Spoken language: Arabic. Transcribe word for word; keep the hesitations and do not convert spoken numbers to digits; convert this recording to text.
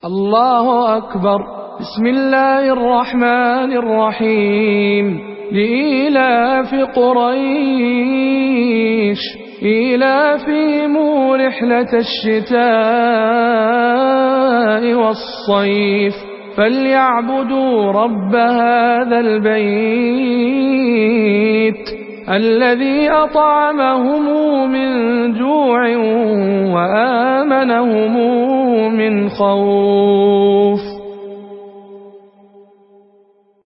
الله أكبر. بسم الله الرحمن الرحيم. لإيلاف قريش إيلافهم رحلة الشتاء والصيف فليعبدوا رب هذا البيت الذي أطعمهم من جوع وآمنهم من خوف.